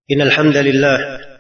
إن الحمد لله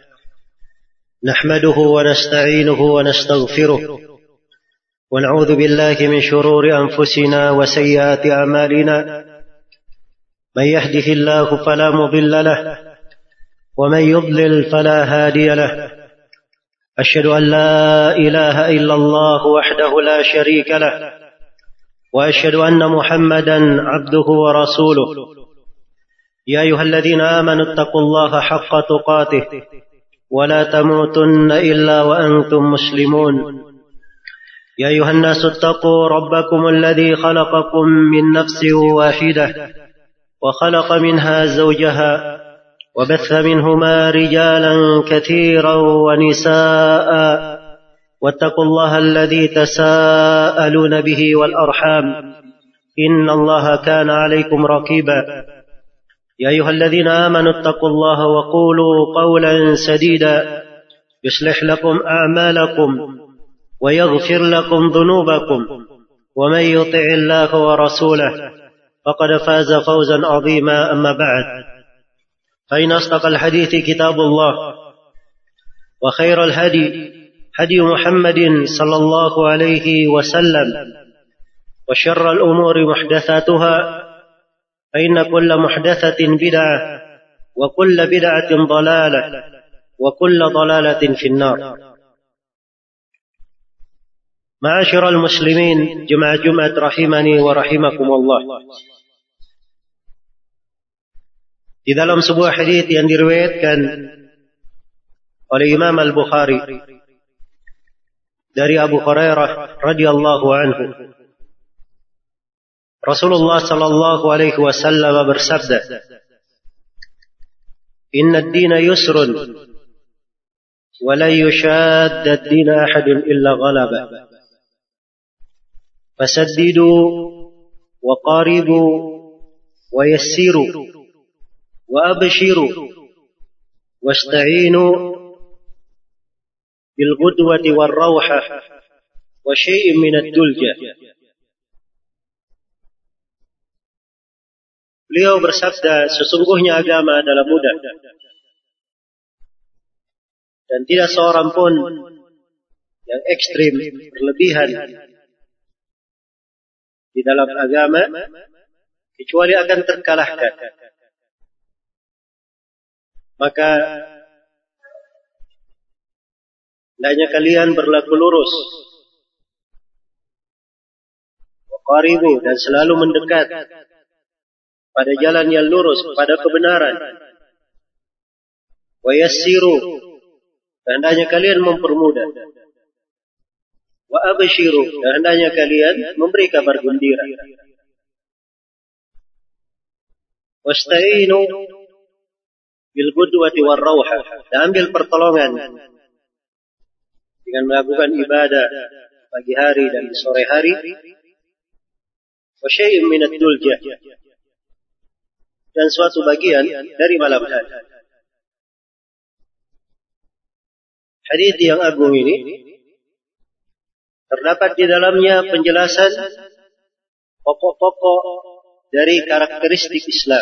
نحمده ونستعينه ونستغفره ونعوذ بالله من شرور أنفسنا وسيئات أعمالنا من يهده الله فلا مضل له ومن يضلل فلا هادي له أشهد أن لا إله إلا الله وحده لا شريك له وأشهد أن محمدا عبده ورسوله يا أيها الذين آمنوا اتقوا الله حق تقاته ولا تموتن إلا وأنتم مسلمون يا أيها الناس اتقوا ربكم الذي خلقكم من نفس واحدة وخلق منها زوجها وبث منهما رجالا كثيرا ونساء واتقوا الله الذي تساءلون به والأرحام إن الله كان عليكم رقيبا يا أيها الذين آمنوا اتقوا الله وقولوا قولا سديدا يصلح لكم أعمالكم ويغفر لكم ذنوبكم ومن يطع الله ورسوله فقد فاز فوزا عظيما أما بعد فإن أصدق الحديث كتاب الله وخير الهدي هدي محمد صلى الله عليه وسلم وشر الأمور محدثاتها فإن كل محدثة بدعة وكل بدعة ضلالة وكل ضلالة في النار. معاشر المسلمين جماعة Jumat rahimani wa rahimakumullah. Di dalam sebuah hadits yang diriwayatkan oleh Imam Al-Bukhari dari Abu Hurairah radhiyallahu anhu, Rasulullah sallallahu alaihi wasallam bersabda, "Inna ad-dina yusrun wa la yushadda ad-dina ahadun illa ghalaba. Fasaddidu wa qaribu wa yassiru wa abshiru wasta'inu bil ghudwati war rawha wa syai'in min ad-dulja." Beliau bersabda, sesungguhnya agama adalah mudah dan tidak seorang pun yang ekstrim berlebihan di dalam agama kecuali akan terkalahkan. Maka hendaknya kalian berlaku lurus, waqaribu, dan selalu mendekat pada jalan yang lurus, pada kebenaran. Wa yassiru, dan hendaknya kalian mempermudah. Wa abshiru, dan hendaknya kalian memberi kabar gembira. Wasta'inu bil qudwati war rawha, dan ambil pertolongan dengan melakukan ibadah pagi hari dan di sore hari. Wa syai'in min ad-dulja, dan suatu bagian dari malam hari. Hadits yang agung ini terdapat di dalamnya penjelasan pokok-pokok dari karakteristik Islam,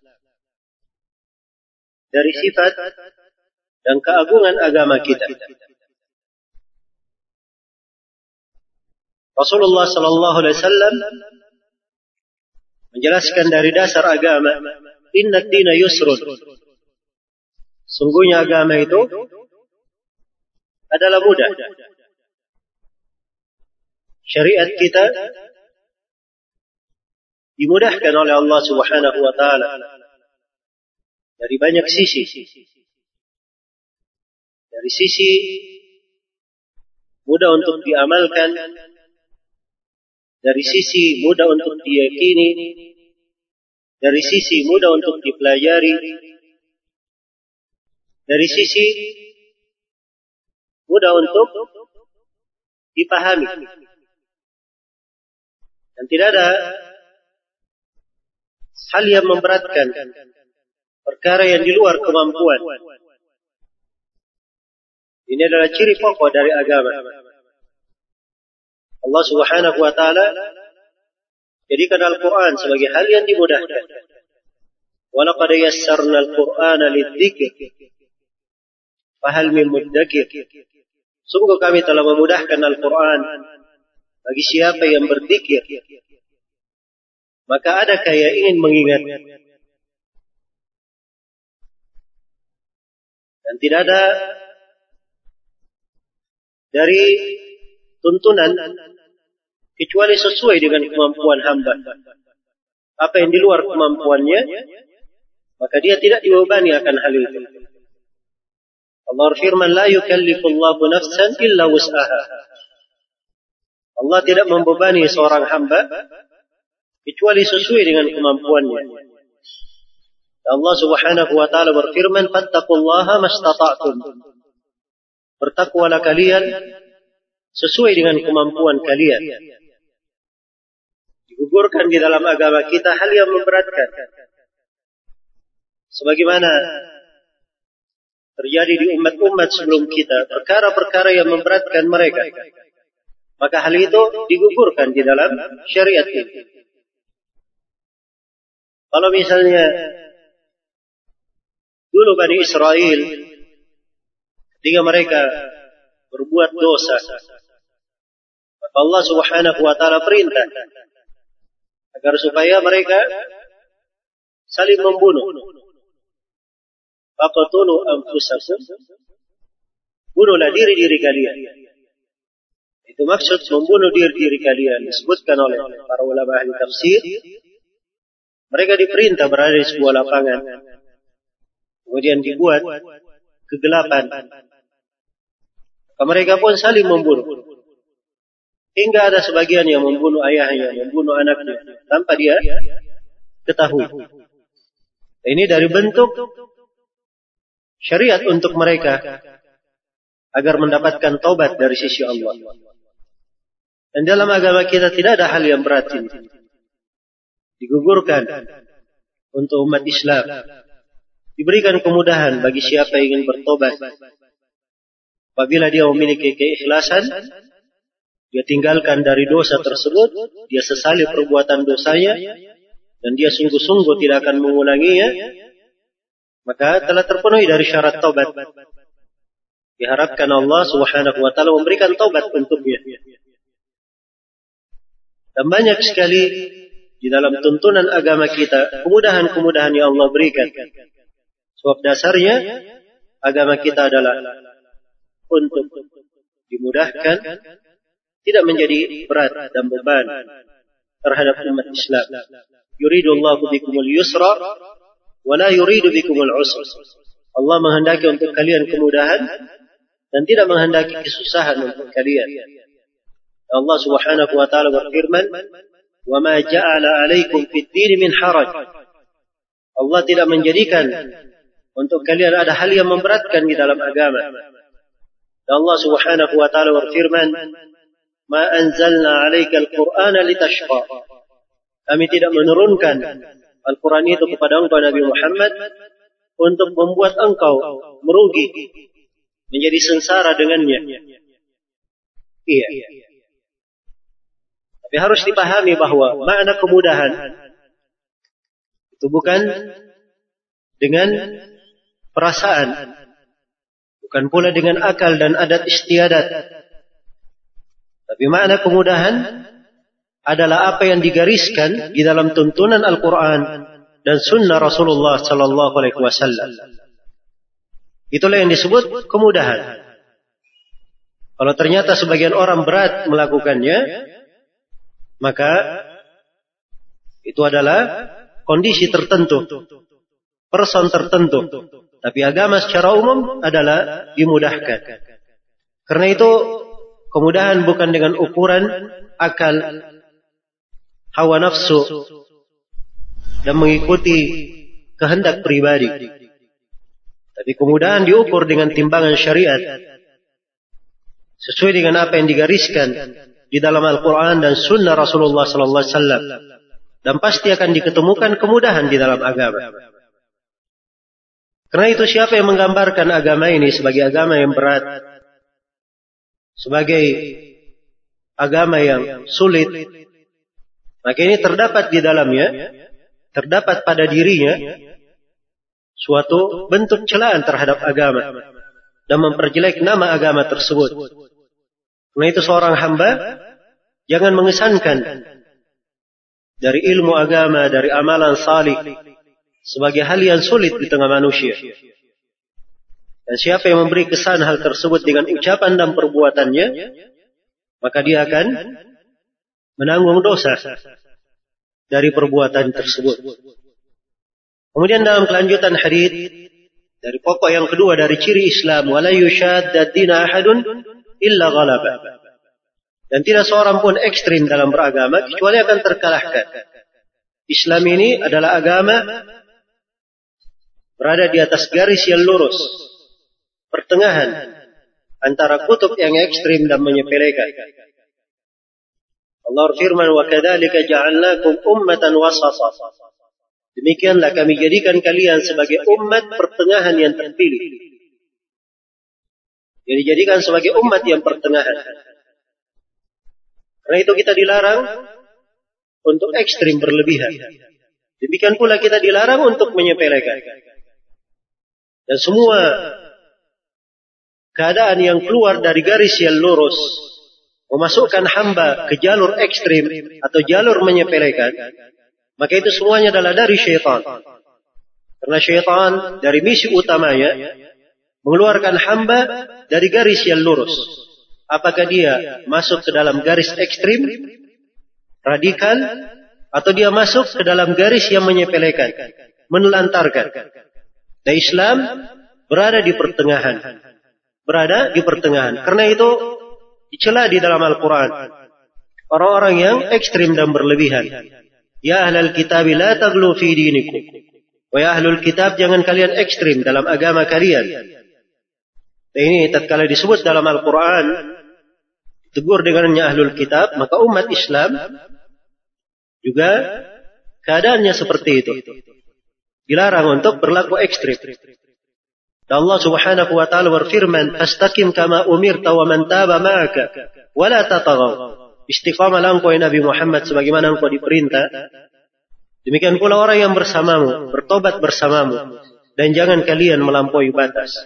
dari sifat dan keagungan agama kita. Rasulullah sallallahu alaihi wasallam menjelaskan dari dasar agama, inna ad-dina yusrun. Sungguhnya agama itu adalah mudah. Syariat kita dimudahkan oleh Allah Subhanahu wa taala dari banyak sisi. Dari sisi mudah untuk diamalkan, dari sisi mudah untuk diyakini, dari sisi mudah untuk dipelajari, dari sisi mudah untuk dipahami. Dan tidak ada hal yang memberatkan, perkara yang di luar kemampuan. Ini adalah ciri pokok dari agama. Allah Subhanahu wa taala jadikan Al-Quran sebagai hal yang dimudahkan. walaqad yassarna al-Qur'ana lidz-dzikr fahal min muddakir. Sungguh kami telah memudahkan Al-Quran bagi siapa yang berzikir, maka adakah yang ingin mengingat? Dan tidak ada dari tuntunan kecuali sesuai dengan kemampuan hamba. Apa yang di luar kemampuannya, maka dia tidak dibebani akan hal itu. Allah berfirman, la yukallifullahu nafsan illa wus'aha. Allah tidak membebani seorang hamba kecuali sesuai dengan kemampuannya. Allah Subhanahu wa taala berfirman, fattaqullaha mastata'tum. Bertakwalah kalian sesuai dengan kemampuan kalian. Digugurkan di dalam agama kita hal yang memberatkan. Sebagaimana terjadi di umat-umat sebelum kita, perkara-perkara yang memberatkan mereka, maka hal itu digugurkan di dalam syariat ini. Kalau misalnya dulu Bani Israel ketika mereka berbuat dosa, maka Allah Subhanahu wa taala perintah agar supaya mereka saling membunuh. Faqtulu anfusakum, bunuhlah diri-diri kalian. Itu maksud membunuh diri-diri kalian. Disebutkan oleh para ulama ahli tafsir, mereka diperintah berada di sebuah lapangan, kemudian dibuat kegelapan, maka mereka pun saling membunuh, hingga ada sebagian yang membunuh ayahnya, membunuh anaknya tanpa dia ketahui. Ini dari bentuk syariat untuk mereka agar mendapatkan taubat dari sisi Allah. Dan dalam agama kita tidak ada hal yang berat ini. Digugurkan untuk umat Islam. Diberikan kemudahan bagi siapa yang ingin bertobat. Apabila dia memiliki keikhlasan, dia tinggalkan dari dosa tersebut, dia sesali perbuatan dosanya, dan dia sungguh-sungguh tidak akan mengulanginya, maka telah terpenuhi dari syarat taubat. Diharapkan Allah Subhanahu wa taala memberikan taubat untuknya. Dan banyak sekali di dalam tuntunan agama kita kemudahan-kemudahan yang Allah berikan. Sebab dasarnya agama kita adalah untuk dimudahkan, tidak menjadi berat dan beban terhadap umat Islam. Yuridullahu bikumul yusra wala yuridu bikumul usr. Allah menghendaki untuk kalian kemudahan dan tidak menghendaki kesusahan untuk kalian. Allah Subhanahu wa taala berfirman, "Wa ma ja'ala 'alaikum fid-din min haraj." Allah tidak menjadikan untuk kalian ada hal yang memberatkan di dalam agama. Dan Allah Subhanahu wa taala berfirman, "Ma anzalna 'alaikal Qur'ana litashqa." Kami tidak menurunkan Al-Quran itu kepada engkau Nabi Muhammad untuk membuat engkau merugi, menjadi sengsara dengannya. Iya. Tapi harus dipahami bahwa makna kemudahan itu bukan dengan perasaan, bukan pula dengan akal dan adat istiadat. Tapi makna kemudahan adalah apa yang digariskan di dalam tuntunan Al-Quran dan Sunnah Rasulullah Sallallahu Alaihi Wasallam. Itulah yang disebut kemudahan. Kalau ternyata sebagian orang berat melakukannya, maka itu adalah kondisi tertentu, person tertentu. Tapi agama secara umum adalah dimudahkan. Karena itu kemudahan bukan dengan ukuran akal, hawa nafsu, dan mengikuti kehendak pribadi. Tapi kemudahan diukur dengan timbangan syariat, sesuai dengan apa yang digariskan di dalam Al-Quran dan Sunnah Rasulullah Sallallahu Alaihi Wasallam. Dan pasti akan diketemukan kemudahan di dalam agama. Karena itu siapa yang menggambarkan agama ini sebagai agama yang berat, sebagai agama yang sulit, maka ini terdapat di dalamnya, terdapat pada dirinya suatu bentuk celaan terhadap agama dan memperjelek nama agama tersebut. Karena itu seorang hamba jangan mengesankan dari ilmu agama, dari amalan salih sebagai hal yang sulit di tengah manusia. Dan siapa yang memberi kesan hal tersebut dengan ucapan dan perbuatannya, maka dia akan menanggung dosa dari perbuatan tersebut. Kemudian dalam kelanjutan hadits dari pokok yang kedua dari ciri Islam, wala yushadda ad-dina ahadun illa ghalaba. Dan tidak seorang pun ekstrim dalam beragama kecuali akan terkalahkan. Islam ini adalah agama berada di atas garis yang lurus, pertengahan antara kutub yang ekstrim dan menyepelekan. Allah firman, wa kadzalika ja'alnakum ummatan wasata. Demikianlah kami jadikan kalian sebagai umat pertengahan yang terpilih. Jadi dijadikan sebagai umat yang pertengahan. Karena itu kita dilarang untuk ekstrim berlebihan. Demikian pula kita dilarang untuk menyepelekan. Dan semua keadaan yang keluar dari garis yang lurus, memasukkan hamba ke jalur ekstrim atau jalur menyepelekan, maka itu semuanya adalah dari syaitan. Karena syaitan dari misi utamanya mengeluarkan hamba dari garis yang lurus. Apakah dia masuk ke dalam garis ekstrim, radikal, atau dia masuk ke dalam garis yang menyepelekan, menelantarkan. Dan Islam berada di pertengahan. Berada di pertengahan. Karena itu dicela di dalam Al-Quran orang-orang yang ekstrim dan berlebihan. Ya ahlal kitab la taghlu fi dinikum. Wa ya ahlul kitab, jangan kalian ekstrim dalam agama kalian. Ini tatkala disebut dalam Al-Quran, tegur dengannya ahlul kitab, maka umat Islam juga keadaannya seperti itu. Dilarang untuk berlaku ekstrim. Dan Allah Subhanahu wa taala berfirman, "Fastaqim kama umirta wa man taba ma'aka wa la tataghaw." Istiqamalah engkau Nabi Muhammad sebagaimana engkau diperintah. Demikian pula orang yang bersamamu, bertobat bersamamu, dan jangan kalian melampaui batas.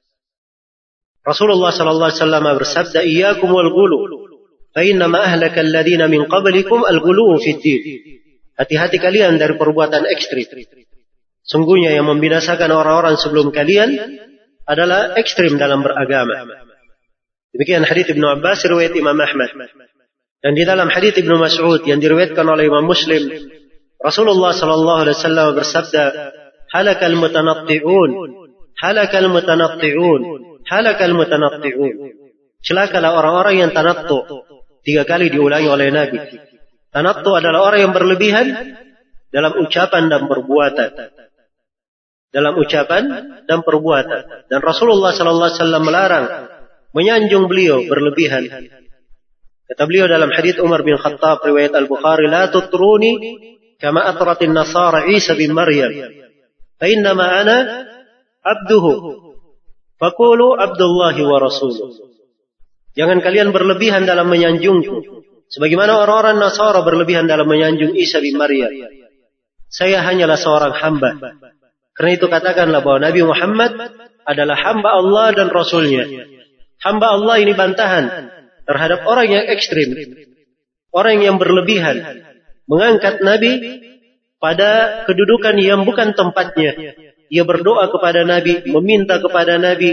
Rasulullah sallallahu alaihi wasallam bersabda, "Iyyakum wal ghulu, fa inna ma ahlaka alladziina min qablikum al-ghulu fid din." Hati-hati kalian dari perbuatan ekstrim. Sungguhnya yang membinasakan orang-orang sebelum kalian adalah ekstrim dalam beragama. Demikian hadits Ibnu Abbas riwayat Imam Ahmad. Dan di dalam hadits Ibnu Mas'ud yang diriwayatkan oleh Imam Muslim, Rasulullah sallallahu alaihi wasallam bersabda, "Halakal mutanatti'un, halakal mutanatti'un, halakal mutanatti'un." Celakalah orang-orang yang tanattu. 3 kali diulangi oleh Nabi. Tanattu adalah orang yang berlebihan dalam ucapan dan perbuatan. Dalam ucapan dan perbuatan. Dan Rasulullah sallallahu alaihi wasallam melarang menyanjung beliau berlebihan. Kata beliau dalam hadits Umar bin Khattab riwayat Al-Bukhari, "La tutruni kama atratin nasara Isa bin Maryam. Fa innama ana abduhu. Faqulu Abdullahi wa rasuluh." Jangan kalian berlebihan dalam menyanjungku, sebagaimana orang-orang Nasara berlebihan dalam menyanjung Isa bin Maryam. Saya hanyalah seorang hamba. Karena itu katakanlah bahwa Nabi Muhammad adalah hamba Allah dan Rasulnya. Hamba Allah ini bantahan terhadap orang yang ekstrim, orang yang berlebihan, mengangkat Nabi pada kedudukan yang bukan tempatnya. Ia berdoa kepada Nabi, meminta kepada Nabi,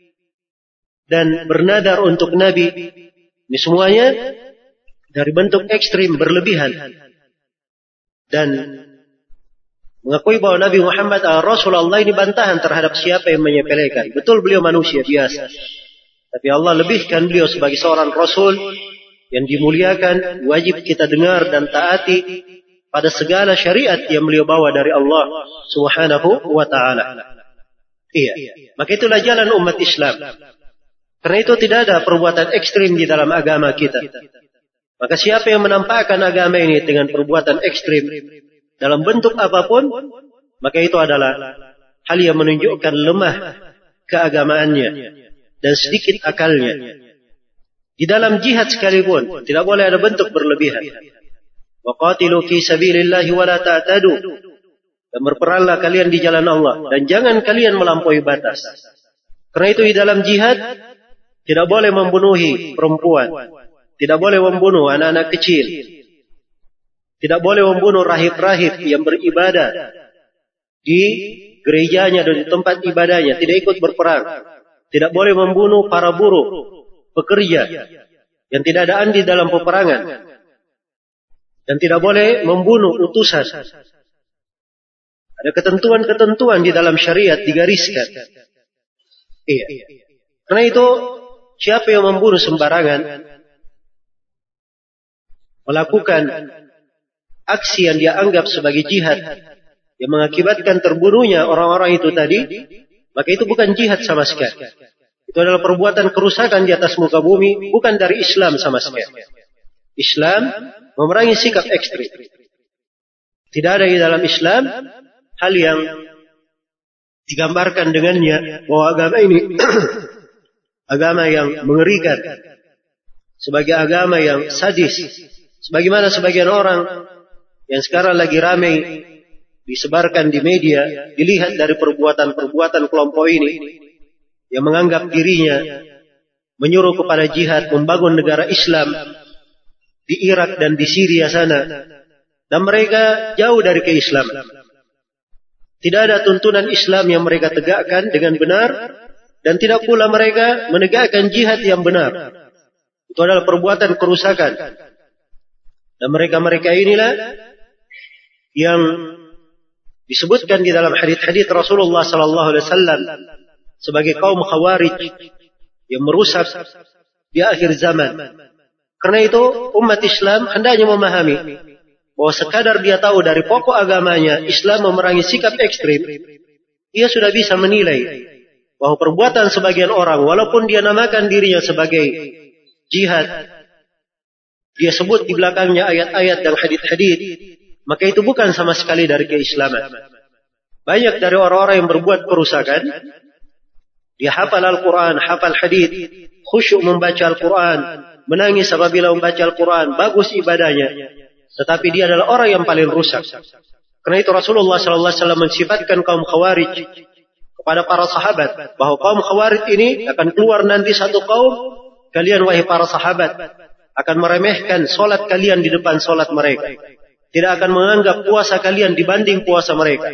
dan bernadar untuk Nabi. Ini semuanya dari bentuk ekstrim berlebihan. Dan mengakui bahwa Nabi Muhammad Rasulullah ini bantahan terhadap siapa yang menyepelekan. Betul beliau manusia biasa, tapi Allah lebihkan beliau sebagai seorang Rasul yang dimuliakan, wajib kita dengar dan taati pada segala syariat yang beliau bawa dari Allah Subhanahu wa ta'ala. Iya. Maka itulah jalan umat Islam. Karena itu tidak ada perbuatan ekstrim di dalam agama kita. Maka siapa yang menampakkan agama ini dengan perbuatan ekstrim dalam bentuk apapun, maka itu adalah hal yang menunjukkan lemah keagamaannya dan sedikit akalnya. Di dalam jihad sekalipun tidak boleh ada bentuk berlebihan. Wa qatilu fi sabilillahi wa la ta'tadu. dan berperanglah kalian di jalan Allah, dan jangan kalian melampaui batas. Karena itu di dalam jihad tidak boleh membunuhi perempuan, tidak boleh membunuh anak-anak kecil, tidak boleh membunuh rahib-rahib yang beribadah di gerejanya dan di tempat ibadahnya, tidak ikut berperang. Tidak boleh membunuh para buruh, pekerja yang tidak ada andil dalam peperangan, dan tidak boleh membunuh utusan. Ada ketentuan-ketentuan di dalam syariat digariskan. Iya. Karena itu siapa yang membunuh sembarangan, melakukan aksi yang dia anggap sebagai jihad yang mengakibatkan terbunuhnya orang-orang itu tadi, maka itu bukan jihad sama sekali. Itu adalah perbuatan kerusakan di atas muka bumi, bukan dari Islam sama sekali. Islam memerangi sikap ekstrim. Tidak ada di dalam Islam hal yang digambarkan dengannya bahwa agama ini agama yang mengerikan, sebagai agama yang sadis, sebagaimana sebagian orang yang sekarang lagi ramai disebarkan di media, dilihat dari perbuatan-perbuatan kelompok ini yang menganggap dirinya menyuruh kepada jihad, membangun negara Islam di Irak dan di Syria sana, dan mereka jauh dari keislaman. Tidak ada tuntunan Islam yang mereka tegakkan dengan benar, dan tidak pula mereka menegakkan jihad yang benar. Itu adalah perbuatan kerusakan. Dan mereka-mereka inilah yang disebutkan di dalam hadits-hadits Rasulullah sallallahu alaihi wasallam sebagai kaum Khawarij yang merusak di akhir zaman. Karena itu umat Islam hendaknya memahami bahwa sekadar dia tahu dari pokok agamanya Islam memerangi sikap ekstrim, ia sudah bisa menilai bahwa perbuatan sebagian orang, walaupun dia namakan dirinya sebagai jihad, dia sebut di belakangnya ayat-ayat dan hadits-hadits, maka itu bukan sama sekali dari keislaman. Banyak dari orang-orang yang berbuat kerusakan, dia hafal Al-Quran, hafal hadits, khusyuk membaca Al-Quran, menangis apabila membaca Al-Quran, bagus ibadahnya, tetapi dia adalah orang yang paling rusak. Karena itu Rasulullah SAW mensifatkan kaum Khawarij kepada para sahabat, bahwa kaum Khawarij ini akan keluar nanti satu kaum, kalian wahai para sahabat akan meremehkan solat kalian di depan solat mereka, tidak akan menganggap puasa kalian dibanding puasa mereka.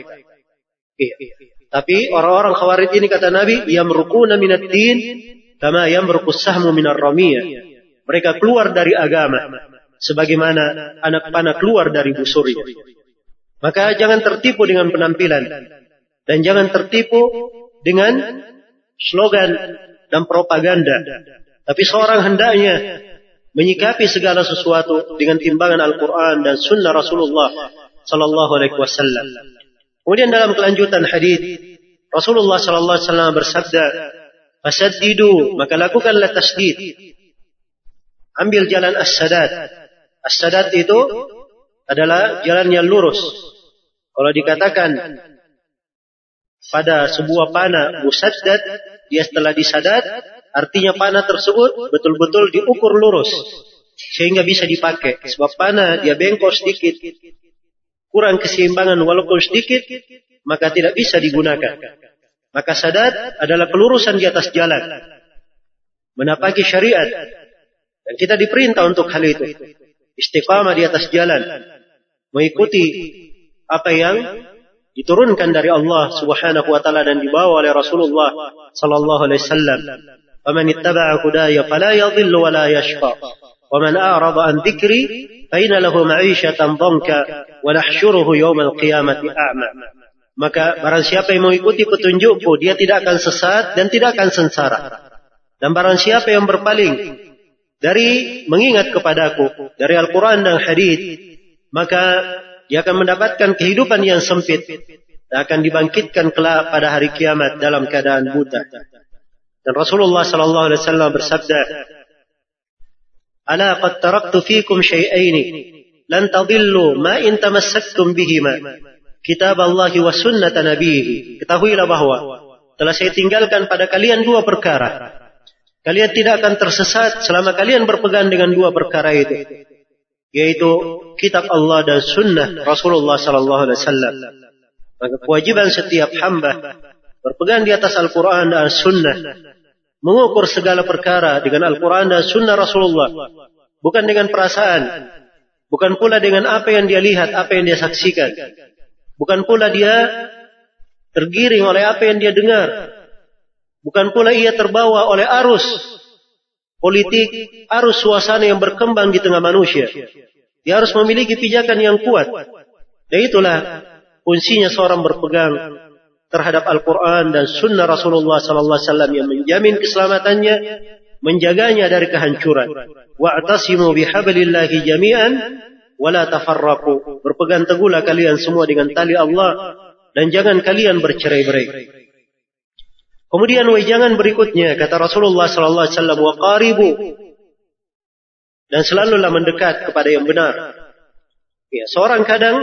Tapi orang-orang Khawarij ini, kata Nabi, yamruquna minad din kama yamruqus sahmu minar ramiyah. Mereka keluar dari agama sebagaimana anak panah keluar dari busurnya. Maka jangan tertipu dengan penampilan, dan jangan tertipu dengan slogan dan propaganda. Tapi seorang hendaknya menyikapi segala sesuatu dengan timbangan Al-Quran dan Sunnah Rasulullah Sallallahu Alaihi Wasallam. Kemudian dalam kelanjutan hadis, Rasulullah Sallallahu Alaihi Wasallam bersabda, "Fasaddidu, maka lakukanlah tasdid. Ambil jalan as-sadad. As-sadad itu adalah jalan yang lurus. Kalau dikatakan pada sebuah panah musaddad, dia setelah disadad, artinya panah tersebut betul-betul diukur lurus sehingga bisa dipakai. Sebab panah dia bengkok sedikit, kurang keseimbangan walaupun sedikit, maka tidak bisa digunakan. Maka sadad adalah kelurusan di atas jalan, menapaki syariat, dan kita diperintah untuk hal itu. Istiqamah di atas jalan, mengikuti apa yang diturunkan dari Allah Subhanahu wa taala dan dibawa oleh Rasulullah sallallahu alaihi wasallam. "Faman ittaba'a hudaya fala yadhillu wa la yashqa, wa man a'rada an dzikri fa inna lahu ma'ishatan dhanka wa nahsyuruhu yaumal qiyamati a'ma." Maka barang siapa yang mengikuti petunjukku, dia tidak akan sesat dan tidak akan sengsara. Dan barang siapa yang berpaling dari mengingat kepadaku, dari Al-Quran dan hadits, maka dia akan mendapatkan kehidupan yang sempit dan akan dibangkitkan kelak pada hari kiamat dalam keadaan buta. Dan Rasulullah sallallahu alaihi wasallam bersabda, "Ala qad taraktu fikum syai'aini lan tadillu ma in tamassaktum bihima, kitab Allah wa sunnat nabiyhi." Ketahuilah bahwa telah saya tinggalkan pada kalian dua perkara. Kalian tidak akan tersesat selama kalian berpegang dengan dua perkara itu, yaitu kitab Allah dan sunnah Rasulullah sallallahu alaihi wasallam. Maka kewajiban setiap hamba berpegang di atas Al-Quran dan Sunnah, mengukur segala perkara dengan Al-Quran dan Sunnah Rasulullah, bukan dengan perasaan, bukan pula dengan apa yang dia lihat, apa yang dia saksikan, bukan pula dia tergiring oleh apa yang dia dengar, bukan pula ia terbawa oleh arus politik, arus suasana yang berkembang di tengah manusia. Dia harus memiliki pijakan yang kuat. Dan itulah fungsinya seorang berpegang terhadap Al-Quran dan Sunnah Rasulullah SAW yang menjamin keselamatannya, menjaganya dari kehancuran. Wa'tasimu bihablillahi jami'an wa la tafarraqu. Berpegang teguhlah kalian semua dengan tali Allah dan jangan kalian bercerai-berai. Kemudian wejangan berikutnya kata Rasulullah SAW, wa qaribu, dan selalulah mendekat kepada yang benar. Ya, seorang kadang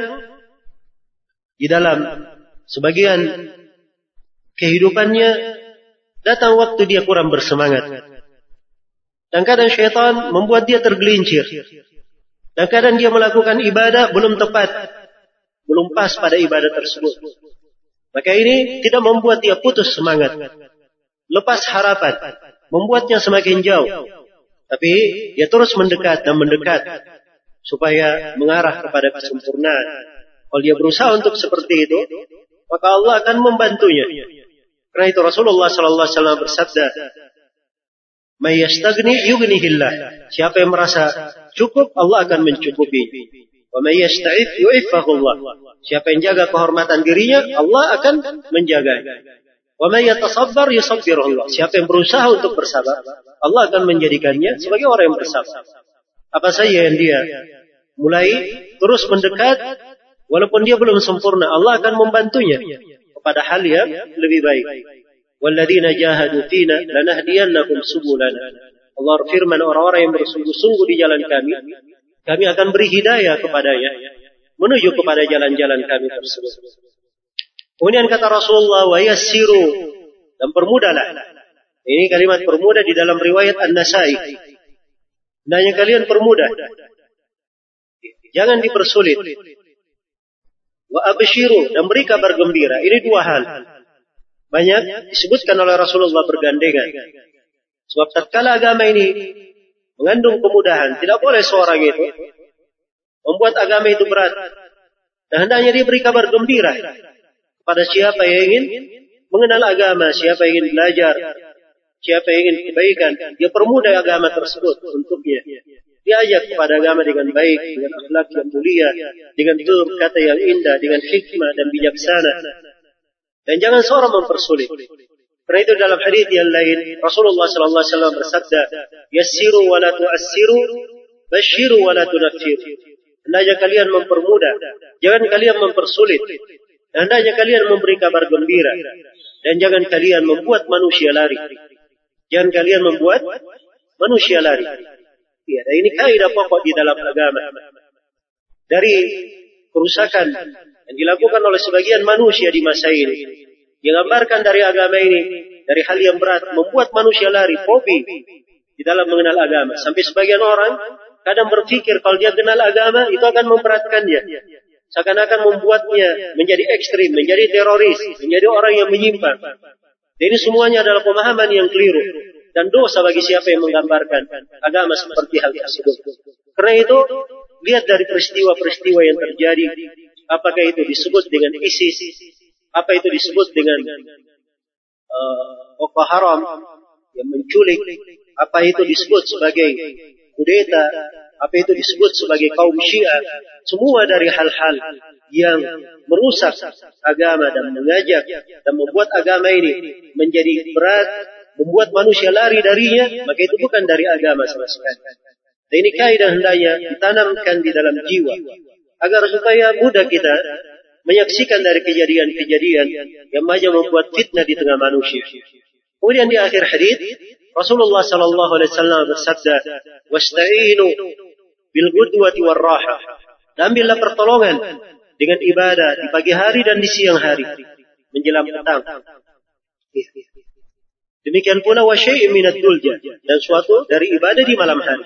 di dalam sebagian kehidupannya datang waktu dia kurang bersemangat. Dan kadang syaitan membuat dia tergelincir. Dan kadang dia melakukan ibadah belum tepat, belum pas pada ibadah tersebut. Maka ini tidak membuat dia putus semangat, lepas harapan, membuatnya semakin jauh. Tapi dia terus mendekat dan mendekat supaya mengarah kepada kesempurnaan. Kalau dia berusaha untuk seperti itu, maka Allah akan membantunya. Karena itu Rasulullah SAW bersabda, "May yastagni yughnihillah." Siapa yang merasa cukup, Allah akan mencukupi. "Wa may yasta'if yu'iffahullah." Siapa yang jaga kehormatan dirinya, Allah akan menjaga. "Wa may yatasabbar yusabbirullah." Siapa yang berusaha untuk bersabar, Allah akan menjadikannya sebagai orang yang bersabar. Apa saja yang dia mulai terus mendekat, walaupun dia belum sempurna, Allah akan membantunya kepada hal yang lebih baik. "Walladzina jahadu fina lanahdiyannahum subulana." Allah firman, orang-orang yang bersungguh-sungguh di jalan kami, kami akan beri hidayah kepadanya menuju kepada jalan-jalan kami tersebut. Kemudian kata Rasulullah, wa yassiru, dan permudahlah. Ini kalimat permudah di dalam riwayat An-Nasai. Hendaknya kalian permudah, jangan dipersulit. Wa abshiru, dan beri kabar gembira. Ini dua hal banyak disebutkan oleh Rasulullah bergandengan. Sebab tatkala agama ini mengandung kemudahan, tidak boleh seorang itu membuat agama itu berat. Dan hendaknya dia beri kabar gembira kepada siapa yang ingin mengenal agama, siapa yang ingin belajar, siapa yang ingin kebaikan. Dia permudah agama tersebut untuknya. Dia ajak kepada agama dengan baik, dengan akhlak yang mulia, dengan tutur kata yang indah, dengan hikmah dan bijaksana. Dan jangan seorang mempersulit. Karena itu dalam hadis yang lain Rasulullah SAW bersabda, "Yassiru wa la tu'assiru, basyiru wa la tunaffiru." Hendaknya kalian mempermudah, jangan kalian mempersulit. Hendaknya kalian memberi kabar gembira, dan jangan kalian membuat manusia lari. Jangan kalian membuat manusia lari. Ya, dan ini kaidah pokok di dalam agama. Dari kerusakan yang dilakukan oleh sebagian manusia di masa ini, digambarkan dari agama ini, dari hal yang berat, membuat manusia lari, fobi di dalam mengenal agama. Sampai sebagian orang kadang berpikir kalau dia kenal agama, itu akan memberatkannya. Seakan-akan membuatnya menjadi ekstrim, menjadi teroris, menjadi orang yang menyimpang. Dan ini semuanya adalah pemahaman yang keliru. Dan dosa bagi siapa yang menggambarkan agama seperti hal tersebut. Karena itu, lihat dari peristiwa-peristiwa yang terjadi. Apakah itu disebut dengan ISIS, apa itu disebut dengan Boko Haram yang menculik, apa itu disebut sebagai kudeta, apa itu disebut sebagai kaum Syiah. Semua dari hal-hal yang merusak agama dan mengajak dan membuat agama ini menjadi berat, membuat manusia lari darinya, maka itu bukan dari agama sama sekali. Dan ini kaidah hendaknya ditanamkan di dalam jiwa, agar supaya mudah kita menyaksikan dari kejadian-kejadian yang banyak membuat fitnah di tengah manusia. Kemudian di akhir hadis Rasulullah sallallahu alaihi wasallam bersabda, "Wasta'inu bil ghudwati war raha." Ambillah pertolongan dengan ibadah di pagi hari dan di siang hari menjelang petang. Demikian pula wa syai'in minad dulja, dan suatu dari ibadah di malam hari.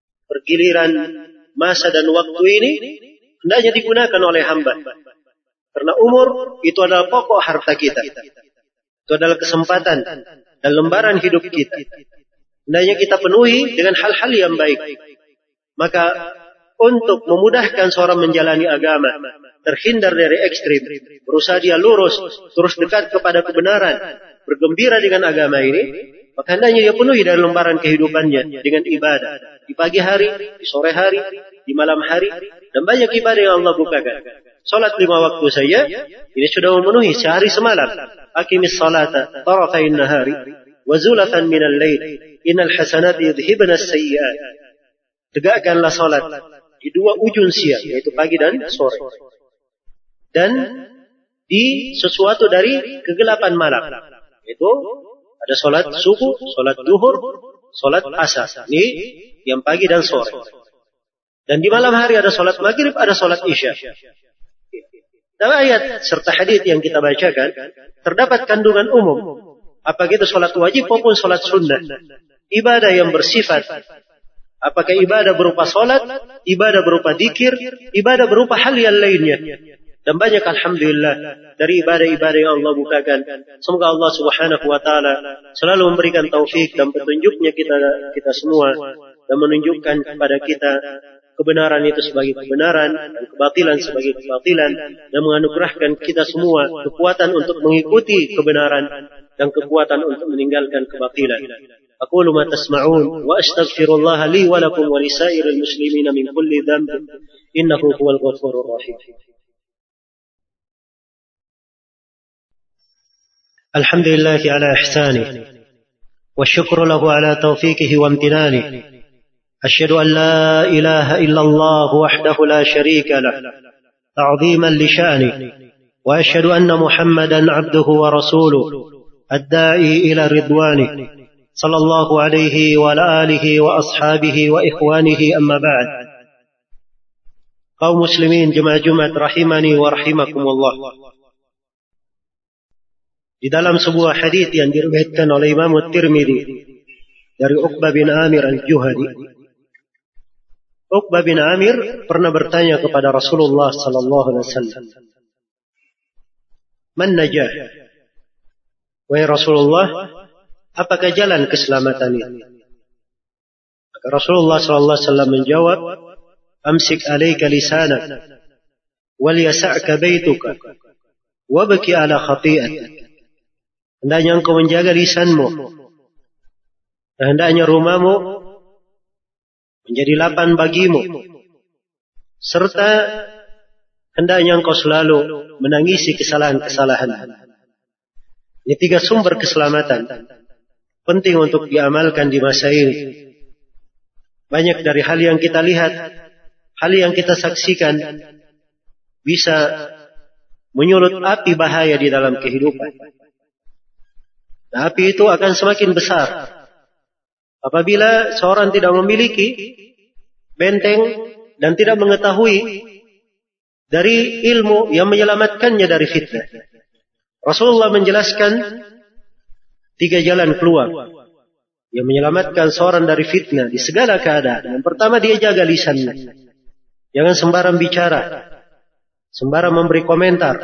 Pergiliran masa dan waktu ini hendaknya digunakan oleh hamba Karena umur itu adalah pokok harta kita. Itu adalah kesempatan dan lembaran hidup kita. Hendaknya kita penuhi dengan hal-hal yang baik. Maka untuk memudahkan seorang menjalani agama, terhindar dari ekstrim, berusaha dia lurus, terus dekat kepada kebenaran, bergembira dengan agama ini, maka hendaknya dia penuhi dari lembaran kehidupannya dengan ibadah. Di pagi hari, di sore hari, di malam hari, dan banyak ibadah yang Allah bukakan. Salat 5 waktu saja, ini sudah memenuhi sehari semalam. Aqimis salata tarafain nahari wa zulatan minal lail innal hasanati yudhibna as-sayyi'at. Tegakkanlah salat di 2 ujung siang, yaitu pagi dan sore. Dan di sesuatu dari kegelapan malam, yaitu ada salat subuh, salat zuhur, salat asar. Ini yang pagi dan sore. Dan di malam hari ada salat maghrib, ada salat isya. Dalam ayat serta hadis yang kita bacakan terdapat kandungan umum. Apakah itu salat wajib maupun salat sunnah. Ibadah yang bersifat, apakah ibadah berupa salat, ibadah berupa dzikir, ibadah berupa hal yang lainnya. Dan banyak alhamdulillah dari ibadah-ibadah yang Allah bukakan. Semoga Allah Subhanahu wa taala selalu memberikan taufik dan petunjuknya kita semua, dan menunjukkan kepada kita kebenaran itu sebagai kebenaran dan kebatilan sebagai kebatilan, dan menganugerahkan kita semua kekuatan untuk mengikuti kebenaran dan kekuatan untuk meninggalkan kebatilan. Aqulu ma tasma'un wa astaghfirullah li wa lakum wa lisairil muslimina min kulli dhanb innahu huwal ghafurur rahim. Alhamdulillahi ala ihsanihi wa syukru lahu ala taufiqihi wa amtinanihi. أشهد أن لا إله إلا الله وحده لا شريك له تعظيما لشأنه وأشهد أن محمدا عبده ورسوله الداعي إلى رضوانه صلى الله عليه وعلى آله وأصحابه وإخوانه أما بعد. Kaum muslimin jemaah Jumat rahimani wa rahimakumullah. Di dalam sebuah hadis yang diriwayatkan oleh Imam At-Tirmidzi dari Uqbah bin Amir Al-Juhani, Uqbah bin Amir pernah bertanya kepada Rasulullah sallallahu alaihi wasallam, "Man najah?" Wahai Rasulullah, apakah jalan keselamatan ini? Maka Rasulullah sallallahu alaihi wasallam menjawab, "Amsik 'alaika lisanak wal yas'aka baituka wabki 'ala khati'atik." Hendaknya engkau menjaga lisanmu, dan hendaknya rumahmu menjadi lapang bagimu, serta hendaknya engkau selalu menangisi kesalahan-kesalahan. Ini 3 sumber keselamatan penting untuk diamalkan di masa ini. Banyak dari hal yang kita lihat, hal yang kita saksikan bisa menyulut api bahaya di dalam kehidupan. Nah, api itu akan semakin besar apabila seorang tidak memiliki benteng dan tidak mengetahui dari ilmu yang menyelamatkannya dari fitnah. Rasulullah menjelaskan 3 jalan keluar yang menyelamatkan seorang dari fitnah di segala keadaan. Yang pertama, dia jaga lisannya. Jangan sembarang bicara, sembarang memberi komentar.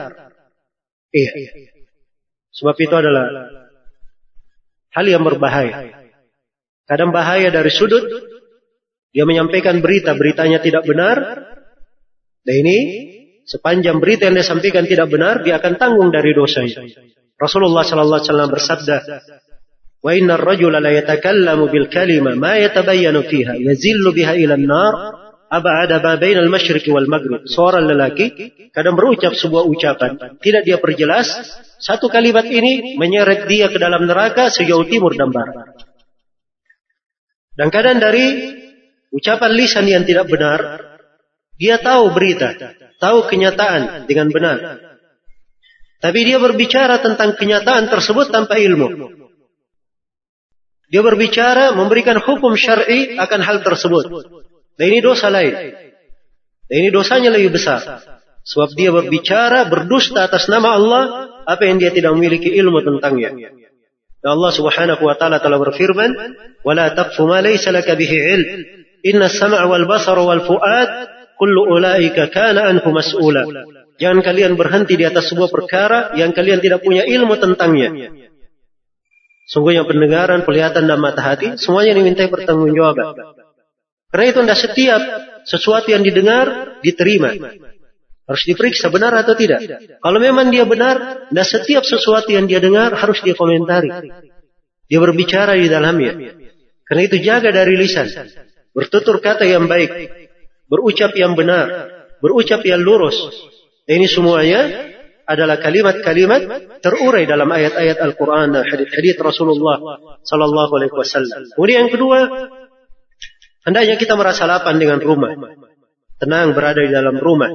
Sebab itu adalah hal yang berbahaya. Kadang bahaya dari sudut dia menyampaikan beritanya tidak benar, dan ini sepanjang berita yang dia sampaikan tidak benar, dia akan tanggung dari dosanya. Rasulullah sallallahu alaihi wasallam bersabda, "Wa innar rajula la yatakallamu bil kalima ma yatabayyanu fiha yazillu biha ila an-nar ab'ada ma bainal masyriqi wal maghrib." Seorang lelaki kadang berucap sebuah ucapan, tidak dia perjelas, satu kalimat ini menyeret dia ke dalam neraka sejauh timur dan barat. Dan kadang dari ucapan lisan yang tidak benar, dia tahu berita, tahu kenyataan dengan benar, tapi dia berbicara tentang kenyataan tersebut tanpa ilmu. Dia berbicara memberikan hukum syar'i akan hal tersebut. Dan ini dosa lain. Dan ini dosanya lebih besar. Sebab dia berbicara berdusta atas nama Allah, apa yang dia tidak memiliki ilmu tentangnya. Dan Allah Subhanahu wa taala telah berfirman, "Wala taqfu ma laysa laka bihi 'ilm. Inna as-sam'a wal basara wal fu'ad kullu ulaika kana anhu mas'ula." Jangan kalian berhenti di atas sebuah perkara yang kalian tidak punya ilmu tentangnya. Sungguhnya pendengaran, penglihatan, dan mata hati semuanya dimintai pertanggungjawaban. Karena itu tidak setiap sesuatu yang didengar diterima. Harus diperiksa benar atau tidak. Kalau memang dia benar, tidak setiap sesuatu yang dia dengar harus dia komentari. Dia berbicara di dalamnya. Karena itu jaga dari lisan. Bertutur kata yang baik. Berucap yang benar. Berucap yang lurus. Ini semuanya adalah kalimat-kalimat terurai dalam ayat-ayat Al-Quran dan hadits Rasulullah Sallallahu Alaihi Wasallam. Kemudian yang kedua, hendaknya kita merasa lapang dengan rumah. Tenang berada di dalam rumah.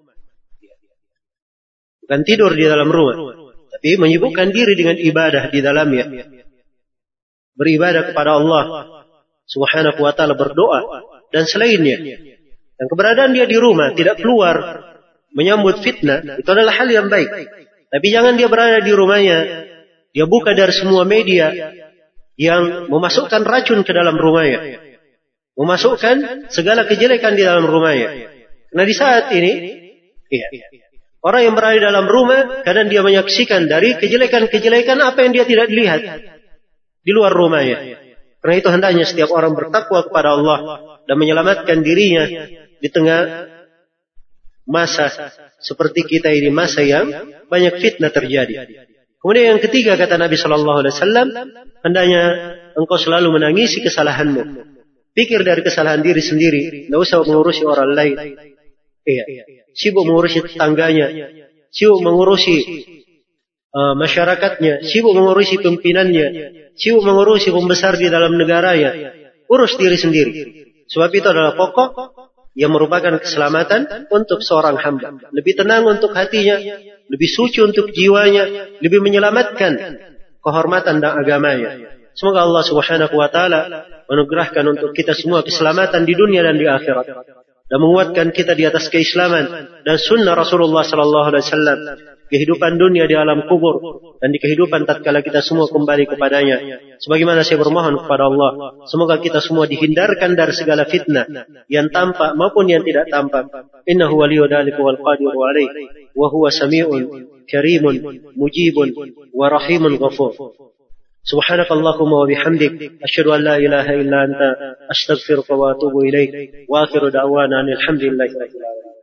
Bukan tidur di dalam rumah. Tapi menyibukkan diri dengan ibadah di dalamnya. Beribadah kepada Allah Subhanahu wa ta'ala, berdoa. Dan selainnya. Dan keberadaan dia di rumah, tidak keluar menyambut fitnah, itu adalah hal yang baik. Tapi jangan dia berada di rumahnya, dia buka dari semua media yang memasukkan racun ke dalam rumahnya. Memasukkan segala kejelekan di dalam rumahnya. Nah di saat ini, orang yang berada di dalam rumah, kadang dia menyaksikan dari kejelekan-kejelekan apa yang dia tidak lihat di luar rumahnya. Karena itu hendaknya setiap orang bertakwa kepada Allah dan menyelamatkan dirinya di tengah masa seperti kita ini, masa yang banyak fitnah terjadi. Kemudian yang ketiga kata Nabi Sallallahu Alaihi Wasallam, hendaknya engkau selalu menangisi kesalahanmu. Pikir dari kesalahan diri sendiri, tidak usah mengurusi orang lain. Sibuk mengurusi tetangganya, sibuk mengurusi masyarakatnya, sibuk mengurusi pimpinannya, sibuk mengurusi pembesar di dalam negaranya. Urus diri sendiri. Sebab itu adalah pokok yang merupakan keselamatan untuk seorang hamba. Lebih tenang untuk hatinya, lebih suci untuk jiwanya, lebih menyelamatkan kehormatan dan agamanya. Semoga Allah Subhanahu wa ta'ala menugerahkan untuk kita semua keselamatan di dunia dan di akhirat. Dan menguatkan kita di atas keislaman dan sunnah Rasulullah Sallallahu Alaihi Wasallam. Kehidupan dunia di alam kubur dan di kehidupan tatkala kita semua kembali kepadanya. Sebagaimana saya bermohon kepada Allah, semoga kita semua dihindarkan dari segala fitnah yang tampak maupun yang tidak tampak. Innahu waliyyu dzalika wal qadiru alaih wa huwa samii'un karimun mujibun wa rahimun ghafur. Subhanakallahumma wa bihamdik asyhadu an la ilaha illa anta astaghfiruka wa atubu ilaik wa akhiru da'wana alhamdulillahi rabbil alamin.